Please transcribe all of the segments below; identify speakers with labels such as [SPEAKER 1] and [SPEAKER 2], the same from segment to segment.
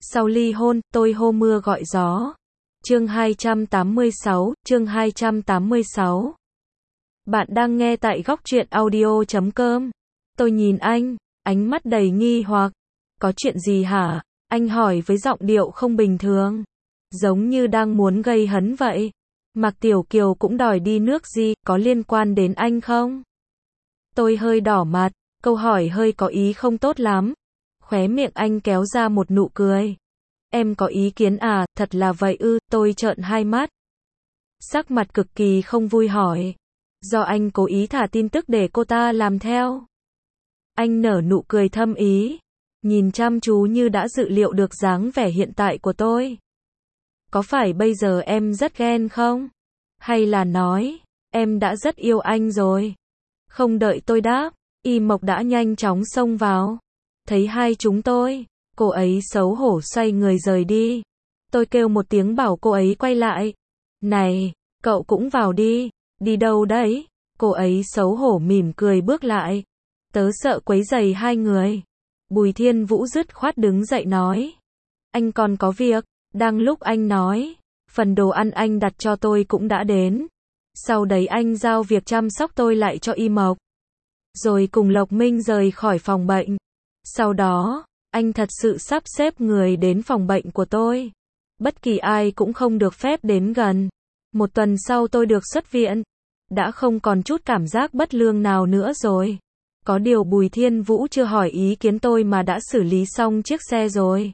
[SPEAKER 1] Sau ly hôn, tôi hô mưa gọi gió. Chương 286. Bạn đang nghe tại góc truyện audio.com. Tôi nhìn anh, ánh mắt đầy nghi hoặc. Có chuyện gì hả? Anh hỏi với giọng điệu không bình thường. Giống như đang muốn gây hấn vậy. Mạc Tiểu Kiều cũng đòi đi nước gì, có liên quan đến anh không? Tôi hơi đỏ mặt, câu hỏi hơi có ý không tốt lắm. Khóe miệng anh kéo ra một nụ cười. Em có ý kiến à, thật là vậy ư, tôi trợn hai mắt. Sắc mặt cực kỳ không vui hỏi. Do anh cố ý thả tin tức để cô ta làm theo. Anh nở nụ cười thâm ý. Nhìn chăm chú như đã dự liệu được dáng vẻ hiện tại của tôi. Có phải bây giờ em rất ghen không? Hay là nói, em đã rất yêu anh rồi? Không đợi tôi đáp, Y Mộc đã nhanh chóng xông vào. Thấy hai chúng tôi, cô ấy xấu hổ xoay người rời đi. Tôi kêu một tiếng bảo cô ấy quay lại. Này, cậu cũng vào đi. Đi đâu đấy? Cô ấy xấu hổ mỉm cười bước lại. Tớ sợ quấy rầy hai người. Bùi Thiên Vũ dứt khoát đứng dậy nói. Anh còn có việc. Đang lúc anh nói, phần đồ ăn anh đặt cho tôi cũng đã đến. Sau đấy anh giao việc chăm sóc tôi lại cho Y Mộc. Rồi cùng Lộc Minh rời khỏi phòng bệnh. Sau đó, anh thật sự sắp xếp người đến phòng bệnh của tôi. Bất kỳ ai cũng không được phép đến gần. Một tuần sau tôi được xuất viện. Đã không còn chút cảm giác bất lương nào nữa rồi. Có điều Bùi Thiên Vũ chưa hỏi ý kiến tôi mà đã xử lý xong chiếc xe rồi.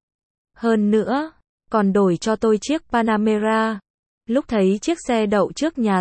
[SPEAKER 1] Hơn nữa, còn đổi cho tôi chiếc Panamera. Lúc thấy chiếc xe đậu trước nhà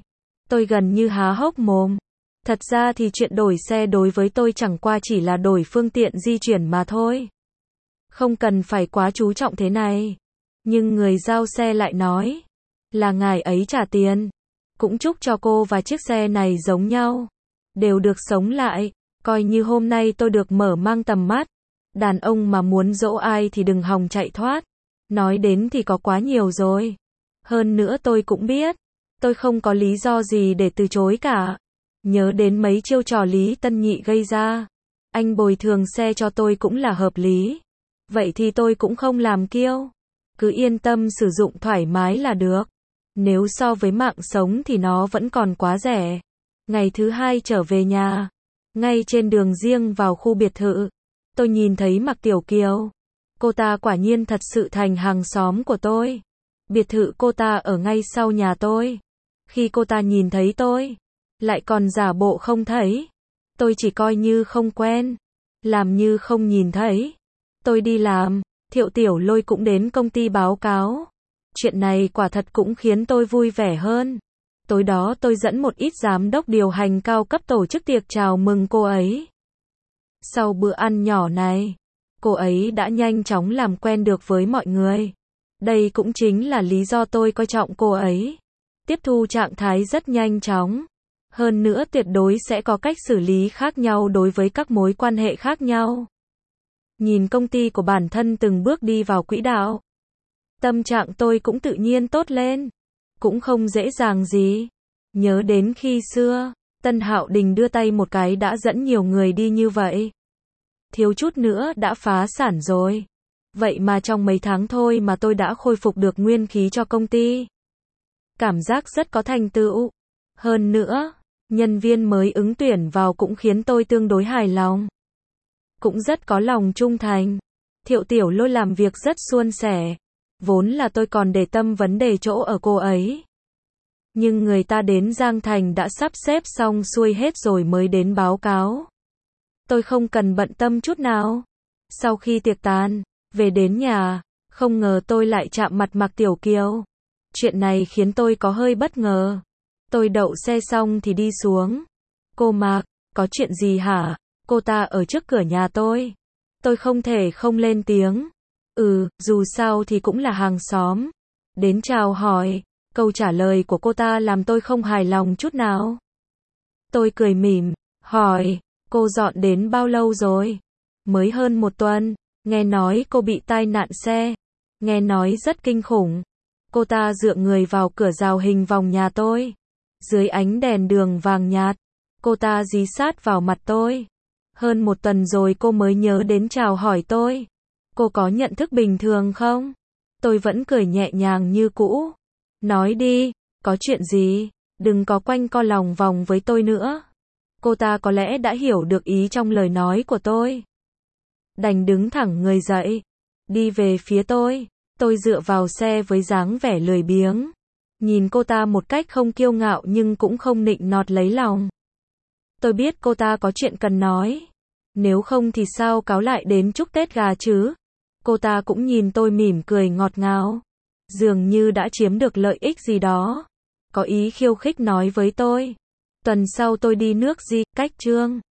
[SPEAKER 1] tôi gần như há hốc mồm. Thật ra thì chuyện đổi xe đối với tôi chẳng qua chỉ là đổi phương tiện di chuyển mà thôi. Không cần phải quá chú trọng thế này. Nhưng người giao xe lại nói là ngài ấy trả tiền. Cũng chúc cho cô và chiếc xe này giống nhau. Đều được sống lại. Coi như hôm nay tôi được mở mang tầm mắt. Đàn ông mà muốn dỗ ai thì đừng hòng chạy thoát. Nói đến thì có quá nhiều rồi. Hơn nữa tôi cũng biết. Tôi không có lý do gì để từ chối cả. Nhớ đến mấy chiêu trò Lý Tân Nhị gây ra. Anh bồi thường xe cho tôi cũng là hợp lý. Vậy thì tôi cũng không làm kiêu. Cứ yên tâm sử dụng thoải mái là được. Nếu so với mạng sống thì nó vẫn còn quá rẻ. Ngày thứ hai trở về nhà. Ngay trên đường riêng vào khu biệt thự. Tôi nhìn thấy Mạc Tiểu Kiều. Cô ta quả nhiên thật sự thành hàng xóm của tôi. Biệt thự cô ta ở ngay sau nhà tôi. Khi cô ta nhìn thấy tôi, lại còn giả bộ không thấy. Tôi chỉ coi như không quen. Làm như không nhìn thấy. Tôi đi làm, Thiệu Tiểu Lôi cũng đến công ty báo cáo. Chuyện này quả thật cũng khiến tôi vui vẻ hơn. Tối đó tôi dẫn một ít giám đốc điều hành cao cấp tổ chức tiệc chào mừng cô ấy. Sau bữa ăn nhỏ này, cô ấy đã nhanh chóng làm quen được với mọi người. Đây cũng chính là lý do tôi coi trọng cô ấy. Tiếp thu trạng thái rất nhanh chóng. Hơn nữa tuyệt đối sẽ có cách xử lý khác nhau đối với các mối quan hệ khác nhau. Nhìn công ty của bản thân từng bước đi vào quỹ đạo. Tâm trạng tôi cũng tự nhiên tốt lên. Cũng không dễ dàng gì. Nhớ đến khi xưa, Tân Hạo Đình đưa tay một cái đã dẫn nhiều người đi như vậy. Thiếu chút nữa đã phá sản rồi. Vậy mà trong mấy tháng thôi mà tôi đã khôi phục được nguyên khí cho công ty. Cảm giác rất có thành tựu. Hơn nữa, nhân viên mới ứng tuyển vào cũng khiến tôi tương đối hài lòng. Cũng rất có lòng trung thành. Thiệu Tiểu Lôi làm việc rất suôn sẻ. Vốn là tôi còn để tâm vấn đề chỗ ở cô ấy. Nhưng người ta đến Giang Thành đã sắp xếp xong xuôi hết rồi mới đến báo cáo. Tôi không cần bận tâm chút nào. Sau khi tiệc tàn, về đến nhà, không ngờ tôi lại chạm mặt Mạc Tiểu Kiều. Chuyện này khiến tôi có hơi bất ngờ. Tôi đậu xe xong thì đi xuống. Cô Mạc, có chuyện gì hả? Cô ta ở trước cửa nhà tôi. Tôi không thể không lên tiếng. Dù sao thì cũng là hàng xóm. Đến chào hỏi. Câu trả lời của cô ta làm tôi không hài lòng chút nào. Tôi cười mỉm, hỏi, cô dọn đến bao lâu rồi? Mới hơn một tuần. Nghe nói cô bị tai nạn xe. Nghe nói rất kinh khủng. Cô ta dựa người vào cửa rào hình vòng nhà tôi. Dưới ánh đèn đường vàng nhạt, cô ta dí sát vào mặt tôi. Hơn một tuần rồi cô mới nhớ đến chào hỏi tôi. Cô có nhận thức bình thường không? Tôi vẫn cười nhẹ nhàng như cũ. Nói đi, có chuyện gì? Đừng có quanh co lòng vòng với tôi nữa. Cô ta có lẽ đã hiểu được ý trong lời nói của tôi. Đành đứng thẳng người dậy, đi về phía tôi. Tôi dựa vào xe với dáng vẻ lười biếng. Nhìn cô ta một cách không kiêu ngạo nhưng cũng không nịnh nọt lấy lòng. Tôi biết cô ta có chuyện cần nói. Nếu không thì sao cáo lại đến chúc Tết gà chứ? Cô ta cũng nhìn tôi mỉm cười ngọt ngào. Dường như đã chiếm được lợi ích gì đó. Có ý khiêu khích nói với tôi. Tuần sau tôi đi nước Di, cách Trương.